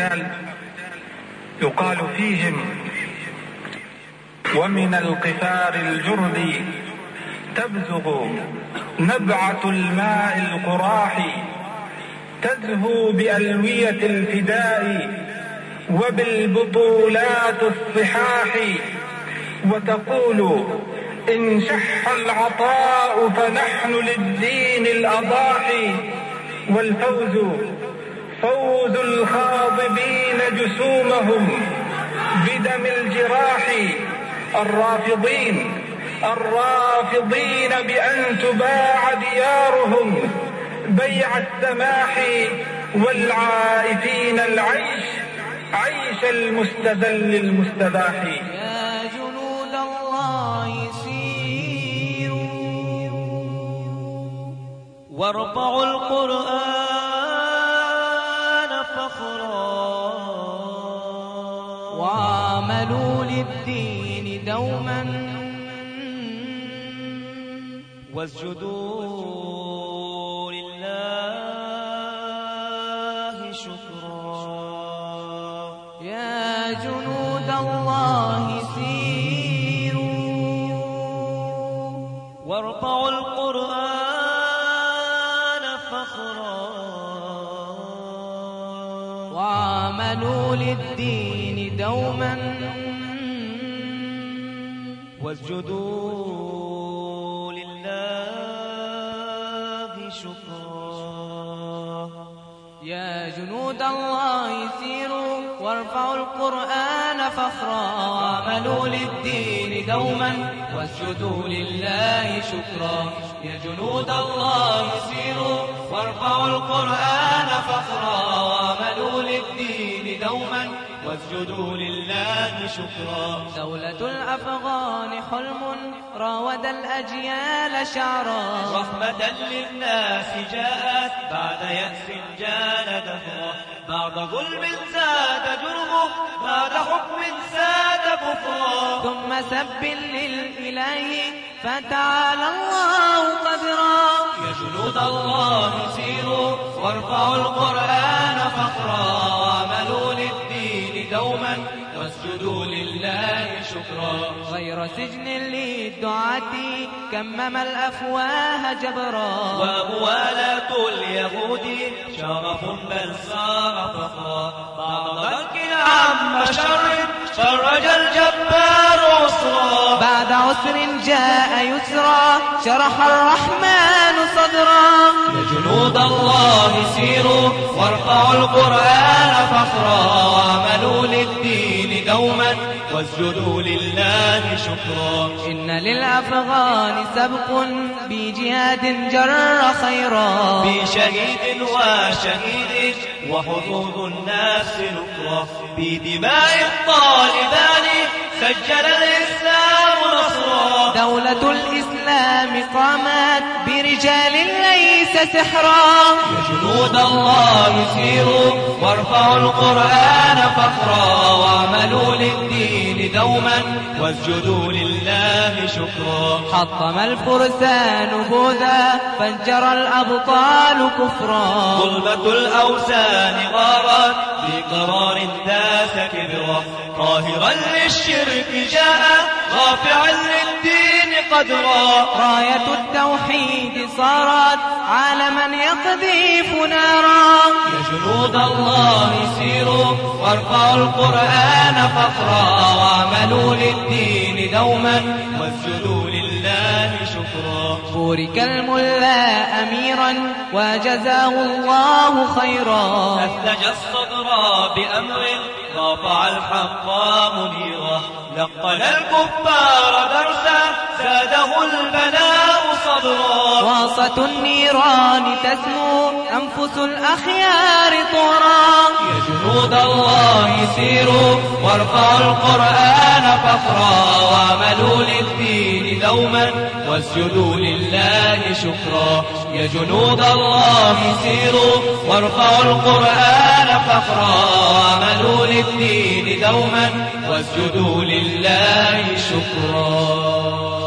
الرجال يقال فيهم: ومن القفار الجرد تبزغ نبعة الماء القراح، تزهو بألوية الفداء وبالبطولات الصحاح، وتقول: إن شح العطاء فنحن للدين الأضاحي، والفوز فوز الخاضبين جسومهم بدم الجراح، الرافضين بأن تباع ديارهم بيع السماح، والعائفين العيش عيش المستذل المستباح. يا جنود الله سيروا وارفعوا القرآن فخرا، وعملوا للدين دوما واسجدوا لله شكرا. يا جنود الله سيروا وارفعوا القرآن فخرا، وعملوا للدين دوما واسجدوا لله شكرا. يا جنود الله سيروا وارفعوا القرآن فخرا، وعملوا للدين دوما واسجدوا لله شكرا. يا جنود الله سيروا وارفعوا القرآن فخرا، وعملوا للدين دوما واسجدوا لله شكرا. دولة الأفغان حلم راود الأجيال شعرا، رحمة للناس جاءت بعد يأس جال دهرا، بعد ظلم زاد جرمه، بعد حكم زاد كفرا، ثم سب للإله فتعالى الله قدرا. يا جنود الله سيروا وارفعوا القرآن فخرا، وعملوا للدين دوما واسجدوا لله شكرا. غير سجن للدعاة كمم الأفواه جبرا، وأموالات اليهود شرف بل صار فخرا، بعد ضنك عم شر فرج الجبار عسرا، بعد عسر جاء يسرا شرح الرحمن صدرا. يا جنود الله سيروا وارفعوا القرآن فخرا، وعملوا للدين دوما واسجدوا لله شكرا. إن للأفغان سبق بجهاد جر خيرا، بشهيد وشهيد وحظوظ الناس نكرا، بدماء الطالبان سجل الإسلام نصرا. دولة الإسلام قامت برجال ليس سحرا. يا جنود الله سيروا وارفعوا القرآن فخرا، وعملوا للدين دوما واسجدوا لله شكرا. حطم الفرسان بوذا فانجر الأبطال كفرا، ظلمة الأوثان غارت بقرار داس كبرا، قاهرا للشرك جاء رافعا للدين قدرا. راية التوحيد صارت عالما يقذف نارا. يا جنود الله سيروا وارفعوا القرآن فخرا، وعملوا للدين دوما واسجدوا لله شكرا. بورك الملا أميرا وجزاه الله خيرا، أثلج الصدر بأمر رافع الحق منيرا، لقن الكفار درسا زاده البلاء صدرا. واصة النيران تسمو أنفس الأخيار طورا. يا جنود الله سيروا وارفعوا القرآن فخرا، وعملوا للدين دوما واسجدوا لله شكرا. يا جنود الله سيروا وارفعوا القرآن فخرا، وعملوا للدين دوما واسجدوا لله شكرا.